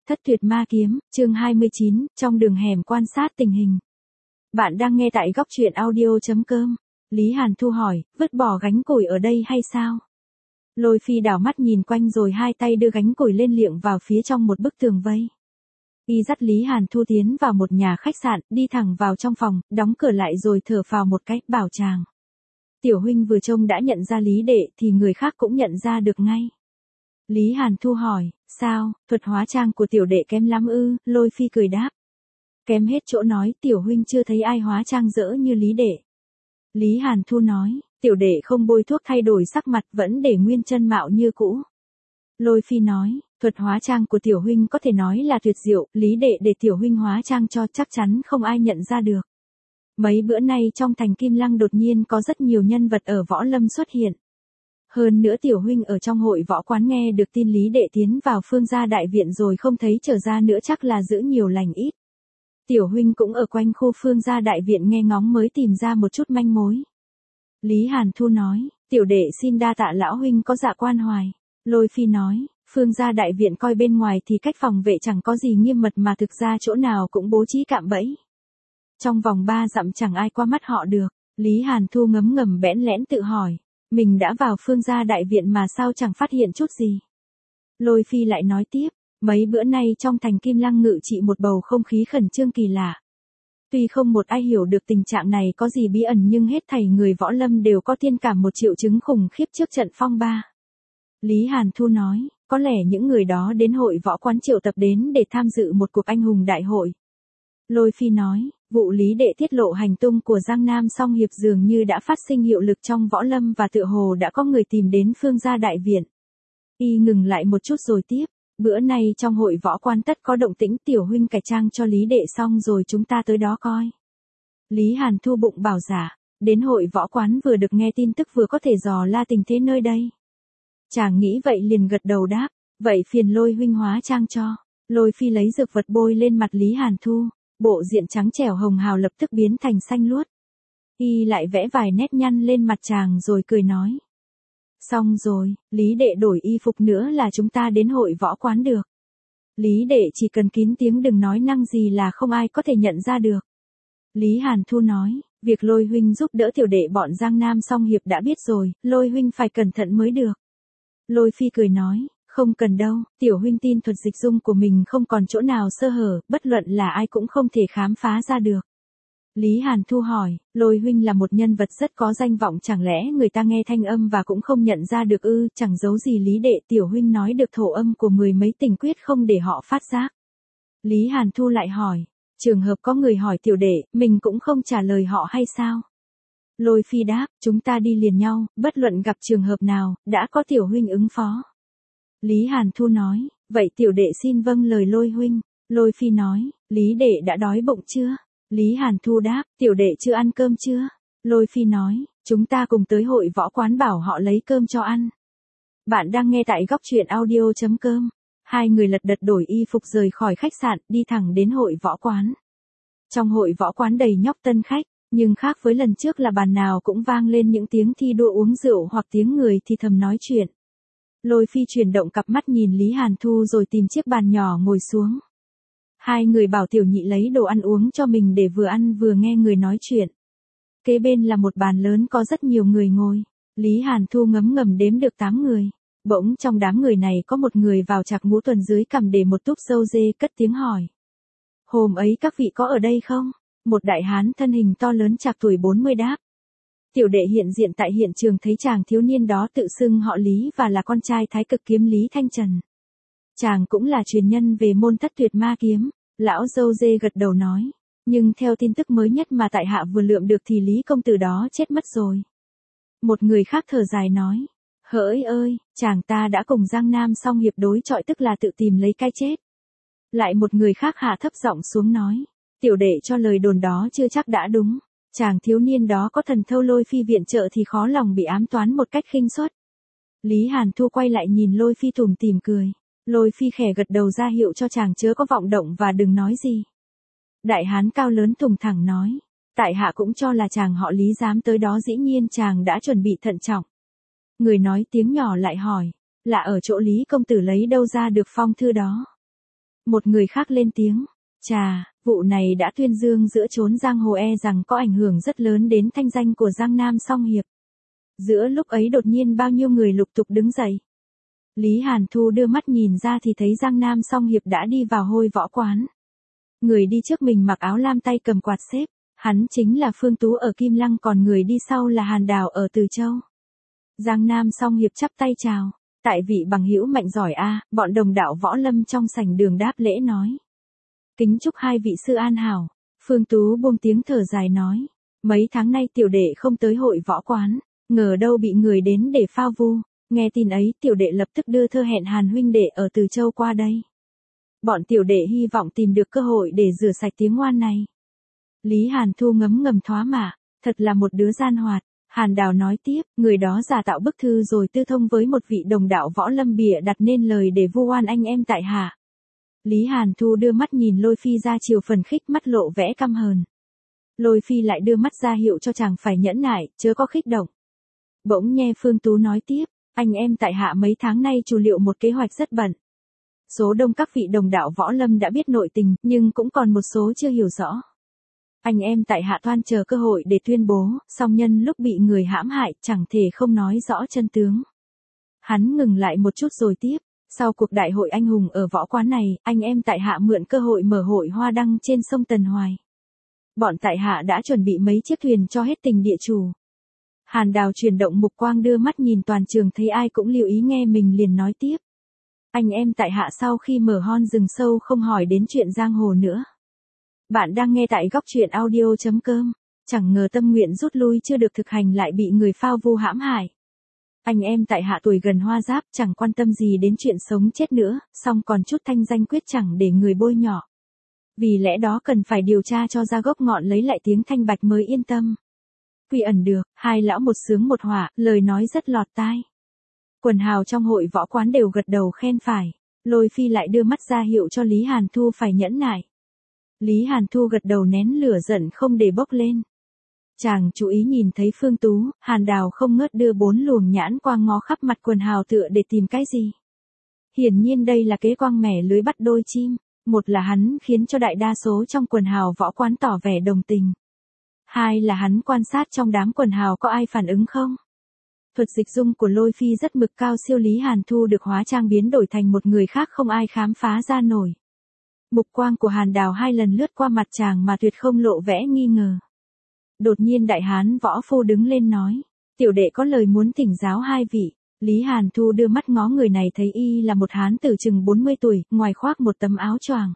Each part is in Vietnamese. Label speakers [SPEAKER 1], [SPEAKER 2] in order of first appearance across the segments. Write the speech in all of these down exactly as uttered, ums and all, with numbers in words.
[SPEAKER 1] Thất tuyệt ma kiếm, chương hai mươi chín, trong đường hẻm quan sát tình hình. Bạn đang nghe tại góc truyện audio.com. Lý Hàn Thu hỏi, vứt bỏ gánh củi ở đây hay sao? Lôi Phi đảo mắt nhìn quanh rồi hai tay đưa gánh củi lên liệng vào phía trong một bức tường vây. Y dắt Lý Hàn Thu tiến vào một nhà khách sạn, đi thẳng vào trong phòng, đóng cửa lại rồi thở phào một cái, bảo chàng. Tiểu huynh vừa trông đã nhận ra Lý đệ thì người khác cũng nhận ra được ngay. Lý Hàn Thu hỏi, sao, thuật hóa trang của tiểu đệ kém lắm ư? Lôi Phi cười đáp. Kém hết chỗ nói, tiểu huynh chưa thấy ai hóa trang dỡ như Lý đệ. Lý Hàn Thu nói, tiểu đệ không bôi thuốc thay đổi sắc mặt, vẫn để nguyên chân mạo như cũ. Lôi Phi nói, thuật hóa trang của tiểu huynh có thể nói là tuyệt diệu, Lý đệ để tiểu huynh hóa trang cho chắc chắn không ai nhận ra được. Mấy bữa nay trong thành Kim Lăng đột nhiên có rất nhiều nhân vật ở võ lâm xuất hiện. Hơn nữa tiểu huynh ở trong hội võ quán nghe được tin Lý đệ tiến vào Phương gia đại viện rồi không thấy trở ra nữa, chắc là giữ nhiều lành ít. Tiểu huynh cũng ở quanh khu Phương gia đại viện nghe ngóng mới tìm ra một chút manh mối. Lý Hàn Thu nói, tiểu đệ xin đa tạ lão huynh có dạ quan hoài. Lôi Phi nói, Phương gia đại viện coi bên ngoài thì cách phòng vệ chẳng có gì nghiêm mật mà thực ra chỗ nào cũng bố trí cạm bẫy. Trong vòng ba dặm chẳng ai qua mắt họ được. Lý Hàn Thu ngấm ngầm bẽn lẽn tự hỏi. Mình đã vào Phương gia đại viện mà sao chẳng phát hiện chút gì. Lôi Phi lại nói tiếp, mấy bữa nay trong thành Kim Lăng ngự trị một bầu không khí khẩn trương kỳ lạ. Tuy không một ai hiểu được tình trạng này có gì bí ẩn nhưng hết thảy người võ lâm đều có tiên cảm một triệu chứng khủng khiếp trước trận phong ba. Lý Hàn Thu nói, có lẽ những người đó đến hội võ quán triệu tập đến để tham dự một cuộc anh hùng đại hội. Lôi Phi nói, vụ Lý đệ tiết lộ hành tung của Giang Nam Song Hiệp dường như đã phát sinh hiệu lực trong võ lâm và tựa hồ đã có người tìm đến Phương gia đại viện. Y ngừng lại một chút rồi tiếp, bữa nay trong hội võ quan tất có động tĩnh, tiểu huynh cải trang cho Lý đệ xong rồi chúng ta tới đó coi. Lý Hàn Thu bụng bảo dạ, đến hội võ quán vừa được nghe tin tức vừa có thể dò la tình thế nơi đây. Chàng nghĩ vậy liền gật đầu đáp, vậy phiền Lôi huynh hóa trang cho. Lôi Phi lấy dược vật bôi lên mặt Lý Hàn Thu. Bộ diện trắng trẻo hồng hào lập tức biến thành xanh luốt. Y lại vẽ vài nét nhăn lên mặt chàng rồi cười nói. Xong rồi, Lý đệ đổi y phục nữa là chúng ta đến hội võ quán được. Lý đệ chỉ cần kín tiếng đừng nói năng gì là không ai có thể nhận ra được. Lý Hàn Thu nói, việc Lôi huynh giúp đỡ tiểu đệ bọn Giang Nam Song Hiệp đã biết rồi, Lôi huynh phải cẩn thận mới được. Lôi Phi cười nói. Không cần đâu, tiểu huynh tin thuật dịch dung của mình không còn chỗ nào sơ hở, bất luận là ai cũng không thể khám phá ra được. Lý Hàn Thu hỏi, Lôi huynh là một nhân vật rất có danh vọng, chẳng lẽ người ta nghe thanh âm và cũng không nhận ra được ư? Chẳng giấu gì Lý đệ, tiểu huynh nói được thổ âm của mười mấy tình quyết không để họ phát giác. Lý Hàn Thu lại hỏi, trường hợp có người hỏi tiểu đệ, mình cũng không trả lời họ hay sao? Lôi Phi đáp, chúng ta đi liền nhau, bất luận gặp trường hợp nào, đã có tiểu huynh ứng phó. Lý Hàn Thu nói, vậy tiểu đệ xin vâng lời Lôi huynh. Lôi Phi nói, Lý đệ đã đói bụng chưa? Lý Hàn Thu đáp, tiểu đệ chưa ăn cơm chưa? Lôi Phi nói, chúng ta cùng tới hội võ quán bảo họ lấy cơm cho ăn. Bạn đang nghe tại góc truyện audio.com. Hai người lật đật đổi y phục rời khỏi khách sạn, đi thẳng đến hội võ quán. Trong hội võ quán đầy nhóc tân khách, nhưng khác với lần trước là bàn nào cũng vang lên những tiếng thi đua uống rượu hoặc tiếng người thì thầm nói chuyện. Lôi Phi chuyển động cặp mắt nhìn Lý Hàn Thu rồi tìm chiếc bàn nhỏ ngồi xuống. Hai người bảo tiểu nhị lấy đồ ăn uống cho mình để vừa ăn vừa nghe người nói chuyện. Kế bên là một bàn lớn có rất nhiều người ngồi. Lý Hàn Thu ngấm ngầm đếm được tám người. Bỗng trong đám người này có một người vào chạc ngũ tuần dưới cằm để một túp râu dê, cất tiếng hỏi. Hôm ấy các vị có ở đây không? Một đại hán thân hình to lớn chạc tuổi bốn mươi đáp. Tiểu đệ hiện diện tại hiện trường thấy chàng thiếu niên đó tự xưng họ Lý và là con trai Thái Cực kiếm Lý Thanh Trần. Chàng cũng là truyền nhân về môn thất tuyệt ma kiếm. Lão dâu dê gật đầu nói. Nhưng theo tin tức mới nhất mà tại hạ vừa lượm được thì Lý công tử đó chết mất rồi. Một người khác thở dài nói. Hỡi ơi, chàng ta đã cùng Giang Nam Song Hiệp đối chọi, tức là tự tìm lấy cái chết. Lại một người khác hạ thấp giọng xuống nói. Tiểu đệ cho lời đồn đó chưa chắc đã đúng. Chàng thiếu niên đó có thần thâu Lôi Phi viện trợ thì khó lòng bị ám toán một cách khinh suất. Lý Hàn Thu quay lại nhìn Lôi Phi tủm tỉm cười. Lôi Phi khẽ gật đầu ra hiệu cho chàng chớ có vọng động và đừng nói gì. Đại hán cao lớn thùng thẳng nói. Tại hạ cũng cho là chàng họ Lý dám tới đó, dĩ nhiên chàng đã chuẩn bị thận trọng. Người nói tiếng nhỏ lại hỏi. Là ở chỗ Lý công tử lấy đâu ra được phong thư đó? Một người khác lên tiếng. Chà, vụ này đã tuyên dương giữa chốn giang hồ e rằng có ảnh hưởng rất lớn đến thanh danh của Giang Nam Song Hiệp. Giữa lúc ấy đột nhiên bao nhiêu người lục tục đứng dậy. Lý Hàn Thu đưa mắt nhìn ra thì thấy Giang Nam Song Hiệp đã đi vào hôi võ quán. Người đi trước mình mặc áo lam tay cầm quạt xếp, hắn chính là Phương Tú ở Kim Lăng, còn người đi sau là Hàn Đào ở Từ Châu. Giang Nam Song Hiệp chắp tay chào. Tại vị bằng hữu mạnh giỏi a, bọn đồng đạo võ lâm trong sảnh đường đáp lễ nói. Kính chúc hai vị sư an hảo. Phương Tú buông tiếng thở dài nói. Mấy tháng nay tiểu đệ không tới hội võ quán, ngờ đâu bị người đến để phao vu. Nghe tin ấy tiểu đệ lập tức đưa thơ hẹn Hàn huynh đệ ở Từ Châu qua đây. Bọn tiểu đệ hy vọng tìm được cơ hội để rửa sạch tiếng oan này. Lý Hàn Thu ngấm ngầm thoá mạ, thật là một đứa gian hoạt. Hàn Đào nói tiếp, người đó giả tạo bức thư rồi tư thông với một vị đồng đạo võ lâm bịa đặt nên lời để vu oan anh em tại hạ. Lý Hàn Thu đưa mắt nhìn Lôi Phi ra chiều phần khích, mắt lộ vẻ căm hờn. Lôi Phi lại đưa mắt ra hiệu cho chàng phải nhẫn nại, chớ có khích động. Bỗng nghe Phương Tú nói tiếp, anh em tại hạ mấy tháng nay chủ liệu một kế hoạch rất bận. Số đông các vị đồng đạo võ lâm đã biết nội tình, nhưng cũng còn một số chưa hiểu rõ. Anh em tại hạ toan chờ cơ hội để tuyên bố, song nhân lúc bị người hãm hại, chẳng thể không nói rõ chân tướng. Hắn ngừng lại một chút rồi tiếp, sau cuộc đại hội anh hùng ở võ quán này, anh em tại hạ mượn cơ hội mở hội hoa đăng trên sông Tần Hoài. Bọn tại hạ đã chuẩn bị mấy chiếc thuyền cho hết tình địa chủ. Hàn Đào chuyển động mục quang đưa mắt nhìn toàn trường, thấy ai cũng lưu ý nghe mình liền nói tiếp. Anh em tại hạ sau khi mở hon rừng sâu không hỏi đến chuyện giang hồ nữa. Bạn đang nghe tại góc truyện audio chấm com. Chẳng ngờ tâm nguyện rút lui chưa được thực hành lại bị người phao vu hãm hại. Anh em tại hạ tuổi gần hoa giáp, chẳng quan tâm gì đến chuyện sống chết nữa, song còn chút thanh danh quyết chẳng để người bôi nhọ. Vì lẽ đó cần phải điều tra cho ra gốc ngọn, lấy lại tiếng thanh bạch mới yên tâm. Quy ẩn được, hai lão một sướng một họa, lời nói rất lọt tai. Quần hào trong hội võ quán đều gật đầu khen phải. Lôi Phi lại đưa mắt ra hiệu cho Lý Hàn Thu phải nhẫn nại. Lý Hàn Thu gật đầu nén lửa giận không để bốc lên. Chàng chú ý nhìn thấy Phương Tú, Hàn Đào không ngớt đưa bốn luồng nhãn quang ngó khắp mặt quần hào tựa để tìm cái gì. Hiển nhiên đây là kế quang mẻ lưới bắt đôi chim. Một là hắn khiến cho đại đa số trong quần hào võ quán tỏ vẻ đồng tình. Hai là hắn quan sát trong đám quần hào có ai phản ứng không. Thuật dịch dung của Lôi Phi rất mực cao siêu, Lý Hàn Thu được hóa trang biến đổi thành một người khác không ai khám phá ra nổi. Mục quang của Hàn Đào hai lần lướt qua mặt chàng mà tuyệt không lộ vẻ nghi ngờ. Đột nhiên đại hán võ phu đứng lên nói, tiểu đệ có lời muốn thỉnh giáo hai vị. Lý Hàn Thu đưa mắt ngó người này thấy y là một hán tử chừng bốn mươi tuổi, ngoài khoác một tấm áo choàng.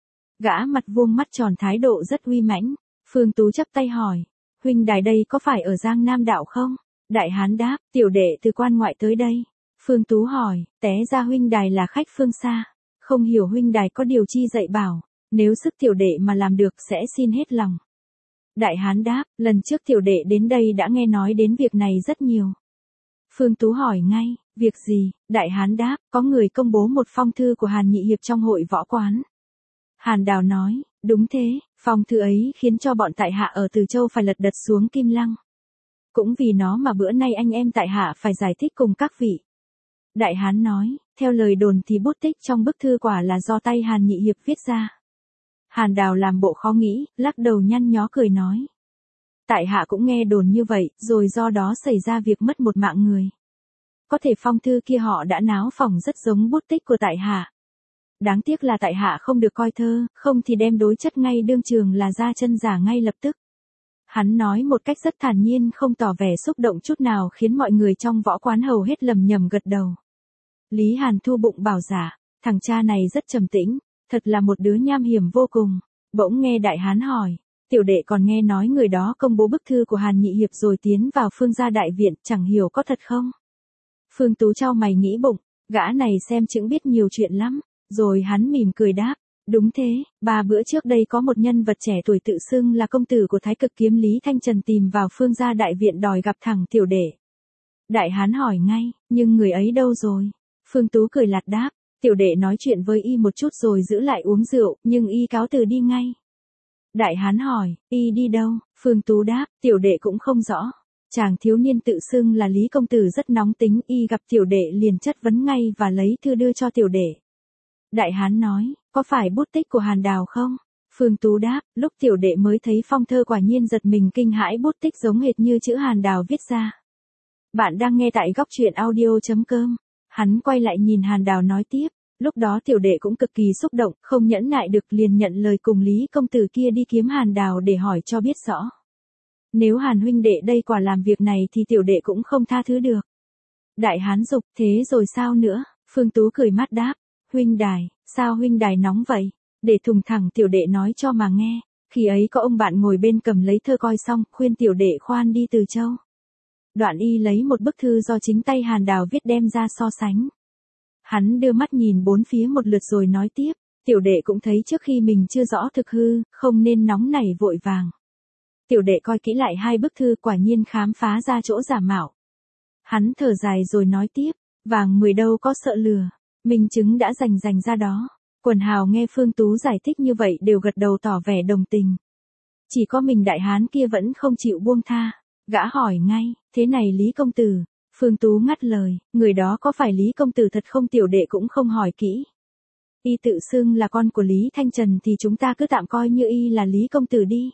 [SPEAKER 1] Gã mặt vuông mắt tròn, thái độ rất uy mãnh. Phương Tú chắp tay hỏi, huynh đài đây có phải ở Giang Nam đạo không? Đại hán đáp, tiểu đệ từ quan ngoại tới đây. Phương Tú hỏi, té ra huynh đài là khách phương xa, không hiểu huynh đài có điều chi dạy bảo, nếu sức tiểu đệ mà làm được sẽ xin hết lòng. Đại hán đáp, lần trước tiểu đệ đến đây đã nghe nói đến việc này rất nhiều. Phương Tú hỏi ngay, việc gì? Đại hán đáp, có người công bố một phong thư của Hàn Nhị Hiệp trong hội võ quán. Hàn Đào nói, đúng thế, phong thư ấy khiến cho bọn tại hạ ở Từ Châu phải lật đật xuống Kim Lăng. Cũng vì nó mà bữa nay anh em tại hạ phải giải thích cùng các vị. Đại hán nói, theo lời đồn thì bút tích trong bức thư quả là do tay Hàn Nhị Hiệp viết ra. Hàn Đào làm bộ khó nghĩ, lắc đầu nhăn nhó cười nói. Tại hạ cũng nghe đồn như vậy, rồi do đó xảy ra việc mất một mạng người. Có thể phong thư kia họ đã náo phỏng rất giống bút tích của tại hạ. Đáng tiếc là tại hạ không được coi thơ, không thì đem đối chất ngay đương trường là ra chân giả ngay lập tức. Hắn nói một cách rất thản nhiên, không tỏ vẻ xúc động chút nào, khiến mọi người trong võ quán hầu hết lầm nhầm gật đầu. Lý Hàn Thu bụng bảo giả, thằng cha này rất trầm tĩnh, thật là một đứa nham hiểm vô cùng. Bỗng nghe đại hán hỏi, tiểu đệ còn nghe nói người đó công bố bức thư của Hàn Nhị Hiệp rồi tiến vào Phương gia đại viện, chẳng hiểu có thật không? Phương Tú chau mày nghĩ bụng, gã này xem chững biết nhiều chuyện lắm, rồi hắn mỉm cười đáp, đúng thế, ba bữa trước đây có một nhân vật trẻ tuổi tự xưng là công tử của Thái Cực Kiếm Lý Thanh Trần tìm vào Phương gia đại viện đòi gặp thẳng tiểu đệ. Đại hán hỏi ngay, nhưng người ấy đâu rồi? Phương Tú cười lạt đáp, tiểu đệ nói chuyện với y một chút rồi giữ lại uống rượu, nhưng y cáo từ đi ngay. Đại hán hỏi, y đi đâu? Phương Tú đáp, tiểu đệ cũng không rõ. Chàng thiếu niên tự xưng là Lý công tử rất nóng tính, y gặp tiểu đệ liền chất vấn ngay và lấy thư đưa cho tiểu đệ. Đại hán nói, có phải bút tích của Hàn Đào không? Phương Tú đáp, lúc tiểu đệ mới thấy phong thơ quả nhiên giật mình kinh hãi, bút tích giống hệt như chữ Hàn Đào viết ra. Bạn đang nghe tại góc truyện audio.com. Hắn quay lại nhìn Hàn Đào nói tiếp, lúc đó tiểu đệ cũng cực kỳ xúc động, không nhẫn nại được liền nhận lời cùng Lý công tử kia đi kiếm Hàn Đào để hỏi cho biết rõ. Nếu Hàn huynh đệ đây quả làm việc này thì tiểu đệ cũng không tha thứ được. Đại hán dục, thế rồi sao nữa? Phương Tú cười mắt đáp, huynh đài, sao huynh đài nóng vậy? Để thùng thẳng tiểu đệ nói cho mà nghe. Khi ấy có ông bạn ngồi bên cầm lấy thơ coi xong, khuyên tiểu đệ khoan đi Từ Châu. Đoạn y lấy một bức thư do chính tay Hàn Đào viết đem ra so sánh. Hắn đưa mắt nhìn bốn phía một lượt rồi nói tiếp, tiểu đệ cũng thấy trước khi mình chưa rõ thực hư, không nên nóng nảy vội vàng. Tiểu đệ coi kỹ lại hai bức thư quả nhiên khám phá ra chỗ giả mạo. Hắn thở dài rồi nói tiếp, vàng mười đâu có sợ lừa, minh chứng đã rành rành ra đó. Quần hào nghe Phương Tú giải thích như vậy đều gật đầu tỏ vẻ đồng tình. Chỉ có mình đại hán kia vẫn không chịu buông tha. Gã hỏi ngay, thế này Lý công tử? Phương Tú ngắt lời, người đó có phải Lý công tử thật không? Tiểu đệ cũng không hỏi kỹ. Y tự xưng là con của Lý Thanh Trần thì chúng ta cứ tạm coi như y là Lý công tử đi.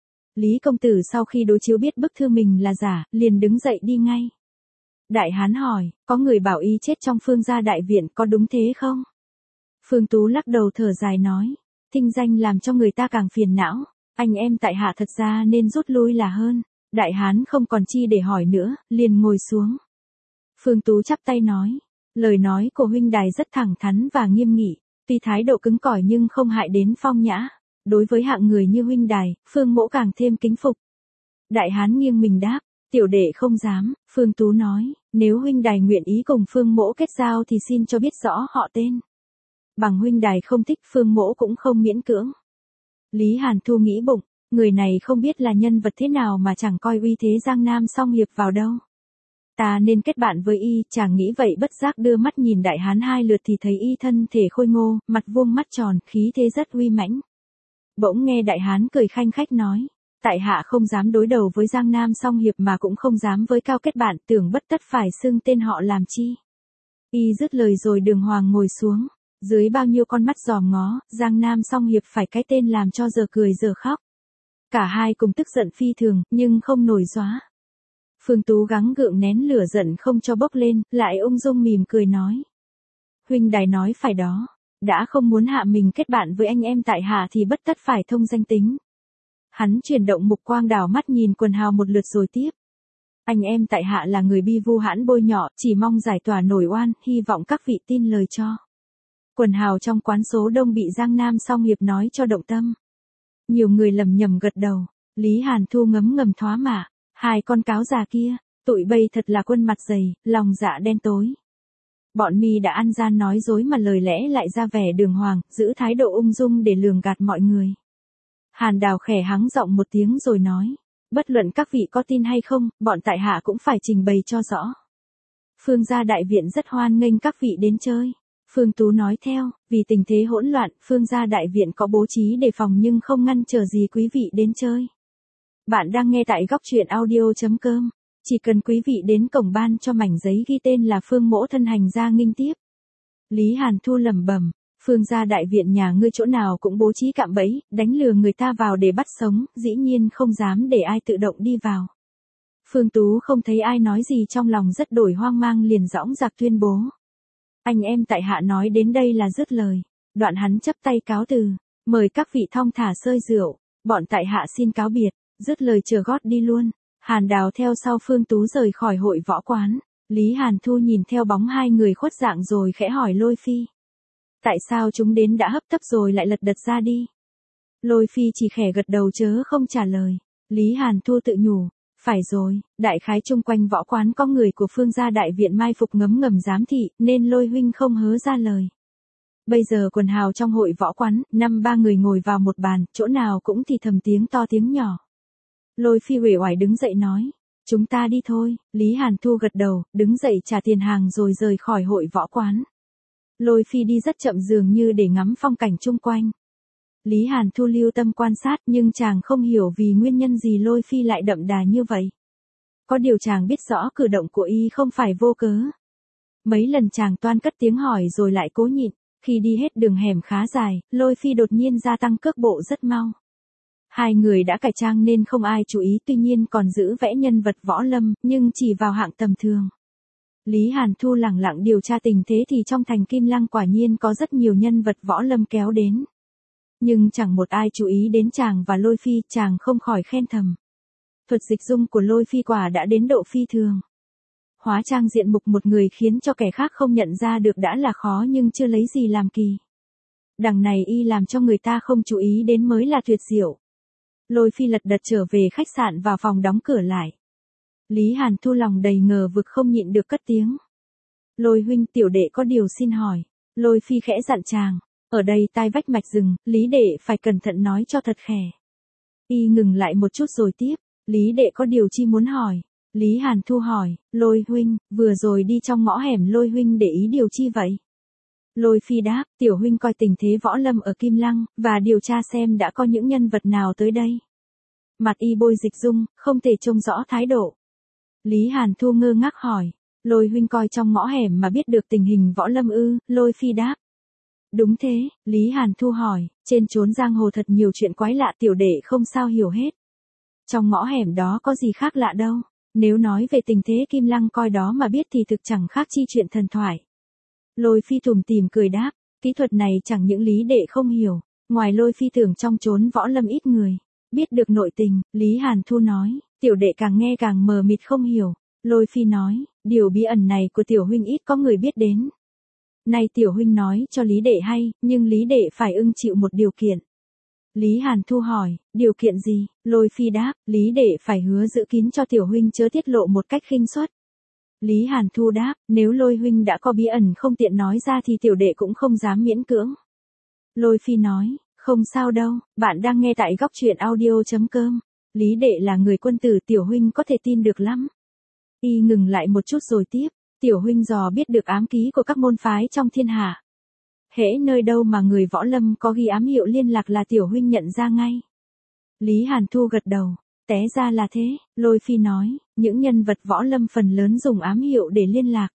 [SPEAKER 1] Lý công tử sau khi đối chiếu biết bức thư mình là giả, liền đứng dậy đi ngay. Đại hán hỏi, có người bảo y chết trong Phương gia đại viện, có đúng thế không? Phương Tú lắc đầu thở dài nói, thinh danh làm cho người ta càng phiền não, anh em tại hạ thật ra nên rút lui là hơn. Đại hán không còn chi để hỏi nữa, liền ngồi xuống. Phương Tú chắp tay nói, lời nói của huynh đài rất thẳng thắn và nghiêm nghị, tuy thái độ cứng cỏi nhưng không hại đến phong nhã. Đối với hạng người như huynh đài, Phương mỗ càng thêm kính phục. Đại hán nghiêng mình đáp, tiểu đệ không dám. Phương Tú nói, nếu huynh đài nguyện ý cùng Phương mỗ kết giao thì xin cho biết rõ họ tên. Bằng huynh đài không thích Phương mỗ cũng không miễn cưỡng. Lý Hàn Thu nghĩ bụng, người này không biết là nhân vật thế nào mà chẳng coi uy thế Giang Nam song hiệp vào đâu. Ta nên kết bạn với y, chàng nghĩ vậy bất giác đưa mắt nhìn đại hán hai lượt thì thấy y thân thể khôi ngô, mặt vuông mắt tròn, khí thế rất uy mãnh. Bỗng nghe đại hán cười khanh khách nói, tại hạ không dám đối đầu với Giang Nam song hiệp mà cũng không dám với cao kết bạn, tưởng bất tất phải xưng tên họ làm chi. Y dứt lời rồi đường hoàng ngồi xuống, dưới bao nhiêu con mắt dòm ngó, Giang Nam song hiệp phải cái tên làm cho giờ cười giờ khóc. Cả hai cùng tức giận phi thường, nhưng không nổi gióa. Phương Tú gắng gượng nén lửa giận không cho bốc lên, lại ung dung mỉm cười nói. Huynh đài nói phải đó, đã không muốn hạ mình kết bạn với anh em tại hạ thì bất tất phải thông danh tính. Hắn chuyển động mục quang đảo mắt nhìn quần hào một lượt rồi tiếp. Anh em tại hạ là người bi vu hãn bôi nhọ, chỉ mong giải tỏa nổi oan, hy vọng các vị tin lời cho. Quần hào trong quán số đông bị Giang Nam song hiệp nói cho động tâm. Nhiều người lầm nhầm gật đầu, Lý Hàn Thu ngấm ngầm thoá mạ, hai con cáo già kia, tụi bây thật là quân mặt dày, lòng dạ đen tối. Bọn mi đã ăn gian nói dối mà lời lẽ lại ra vẻ đường hoàng, giữ thái độ ung dung để lường gạt mọi người. Hàn Đào khẽ hắng giọng một tiếng rồi nói, bất luận các vị có tin hay không, bọn tại hạ cũng phải trình bày cho rõ. Phương gia đại viện rất hoan nghênh các vị đến chơi. Phương Tú nói theo, vì tình thế hỗn loạn, Phương gia đại viện có bố trí đề phòng nhưng không ngăn trở gì quý vị đến chơi. Bạn đang nghe tại góc truyện audio.com, chỉ cần quý vị đến cổng ban cho mảnh giấy ghi tên là Phương mỗ thân hành ra nghênh tiếp. Lý Hàn Thu lẩm bẩm, Phương gia đại viện nhà ngươi chỗ nào cũng bố trí cạm bẫy, đánh lừa người ta vào để bắt sống, dĩ nhiên không dám để ai tự động đi vào. Phương Tú không thấy ai nói gì trong lòng rất đổi hoang mang liền dõng dạc tuyên bố. Anh em tại hạ nói đến đây là dứt lời, đoạn hắn chắp tay cáo từ, mời các vị thong thả sơi rượu, bọn tại hạ xin cáo biệt, dứt lời chờ gót đi luôn. Hàn Đào theo sau Phương Tú rời khỏi hội võ quán, Lý Hàn Thu nhìn theo bóng hai người khuất dạng rồi khẽ hỏi Lôi Phi. Tại sao chúng đến đã hấp tấp rồi lại lật đật ra đi? Lôi Phi chỉ khẽ gật đầu chớ không trả lời. Lý Hàn Thu tự nhủ, phải rồi, đại khái chung quanh võ quán có người của Phương gia đại viện mai phục ngấm ngầm giám thị, nên Lôi huynh không hớ ra lời. Bây giờ quần hào trong hội võ quán, năm ba người ngồi vào một bàn, chỗ nào cũng thì thầm tiếng to tiếng nhỏ. Lôi Phi uể oải đứng dậy nói, chúng ta đi thôi. Lý Hàn Thu gật đầu, đứng dậy trả tiền hàng rồi rời khỏi hội võ quán. Lôi Phi đi rất chậm dường như để ngắm phong cảnh chung quanh. Lý Hàn Thu lưu tâm quan sát nhưng chàng không hiểu vì nguyên nhân gì Lôi Phi lại đậm đà như vậy. Có điều chàng biết rõ cử động của y không phải vô cớ. Mấy lần chàng toan cất tiếng hỏi rồi lại cố nhịn, Khi đi hết đường hẻm khá dài, Lôi Phi đột nhiên gia tăng cước bộ rất mau. Hai người đã cải trang nên không ai chú ý, tuy nhiên còn giữ vẽ nhân vật võ lâm, nhưng chỉ vào hạng tầm thường. Lý Hàn Thu lẳng lặng điều tra tình thế thì trong thành Kim Lăng quả nhiên có rất nhiều nhân vật võ lâm kéo đến. Nhưng chẳng một ai chú ý đến chàng và Lôi Phi, chàng không khỏi khen thầm. Thuật dịch dung của Lôi Phi quả đã đến độ phi thường. Hóa trang diện mục một người khiến cho kẻ khác không nhận ra được đã là khó nhưng chưa lấy gì làm kỳ. Đằng này y làm cho người ta không chú ý đến mới là tuyệt diệu. Lôi Phi lật đật trở về khách sạn vào phòng đóng cửa lại. Lý Hàn Thu lòng đầy ngờ vực không nhịn được cất tiếng. Lôi huynh, tiểu đệ có điều xin hỏi. Lôi Phi khẽ dặn chàng. Ở đây tai vách mạch rừng, Lý đệ phải cẩn thận nói cho thật khẽ. Y ngừng lại một chút rồi tiếp. Lý đệ có điều chi muốn hỏi. Lý Hàn Thu hỏi, Lôi huynh, vừa rồi đi trong ngõ hẻm Lôi huynh để ý điều chi vậy? Lôi Phi đáp, tiểu huynh coi tình thế võ lâm ở Kim Lăng, và điều tra xem đã có những nhân vật nào tới đây. Mặt y bôi dịch dung, không thể trông rõ thái độ. Lý Hàn Thu ngơ ngác hỏi, Lôi huynh coi trong ngõ hẻm mà biết được tình hình võ lâm ư? Lôi Phi đáp. Đúng thế, Lý Hàn Thu hỏi, trên chốn giang hồ thật nhiều chuyện quái lạ, tiểu đệ không sao hiểu hết. Trong ngõ hẻm đó có gì khác lạ đâu. Nếu nói về tình thế Kim Lăng coi đó mà biết thì thực chẳng khác chi chuyện thần thoại. Lôi Phi tủm tỉm cười đáp, kỹ thuật này chẳng những Lý đệ không hiểu, ngoài Lôi Phi tưởng trong chốn võ lâm ít người biết được nội tình. Lý Hàn Thu nói, tiểu đệ càng nghe càng mờ mịt không hiểu. Lôi Phi nói, điều bí ẩn này của tiểu huynh ít có người biết đến. Nay tiểu huynh nói cho Lý đệ hay, nhưng Lý đệ phải ưng chịu một điều kiện. Lý Hàn Thu hỏi, điều kiện gì? Lôi Phi đáp, Lý đệ phải hứa giữ kín cho tiểu huynh chớ tiết lộ một cách khinh suất. Lý Hàn Thu đáp, nếu Lôi huynh đã có bí ẩn không tiện nói ra thì tiểu đệ cũng không dám miễn cưỡng. Lôi Phi nói, không sao đâu, bạn đang nghe tại góc truyện audio chấm com. Lý đệ là người quân tử, tiểu huynh có thể tin được lắm. Y ngừng lại một chút rồi tiếp, tiểu huynh dò biết được ám ký của các môn phái trong thiên hạ. Hễ nơi đâu mà người võ lâm có ghi ám hiệu liên lạc là tiểu huynh nhận ra ngay. Lý Hàn Thu gật đầu, té ra là thế. Lôi Phi nói, những nhân vật võ lâm phần lớn dùng ám hiệu để liên lạc.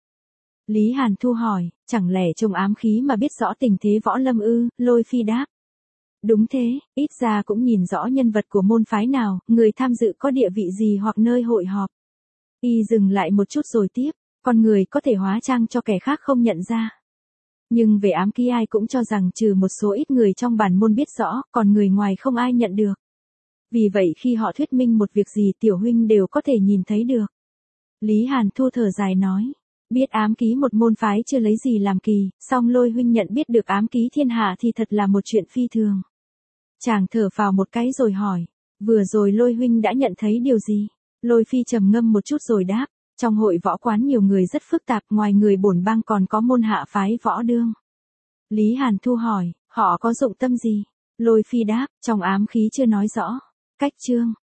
[SPEAKER 1] Lý Hàn Thu hỏi, chẳng lẽ trông ám khí mà biết rõ tình thế võ lâm ư? Lôi Phi đáp. Đúng thế, ít ra cũng nhìn rõ nhân vật của môn phái nào, người tham dự có địa vị gì hoặc nơi hội họp. Y dừng lại một chút rồi tiếp, con người có thể hóa trang cho kẻ khác không nhận ra. Nhưng về ám ký ai cũng cho rằng trừ một số ít người trong bản môn biết rõ, còn người ngoài không ai nhận được. Vì vậy khi họ thuyết minh một việc gì tiểu huynh đều có thể nhìn thấy được. Lý Hàn Thu thở dài nói, biết ám ký một môn phái chưa lấy gì làm kỳ, song Lôi huynh nhận biết được ám ký thiên hạ thì thật là một chuyện phi thường. Chàng thở phào một cái rồi hỏi, vừa rồi Lôi huynh đã nhận thấy điều gì? Lôi Phi trầm ngâm một chút rồi đáp, trong hội võ quán nhiều người rất phức tạp, ngoài người bổn bang còn có môn hạ phái võ đương. Lý Hàn Thu hỏi, họ có dụng tâm gì? Lôi Phi đáp, trong ám khí chưa nói rõ. Cách chương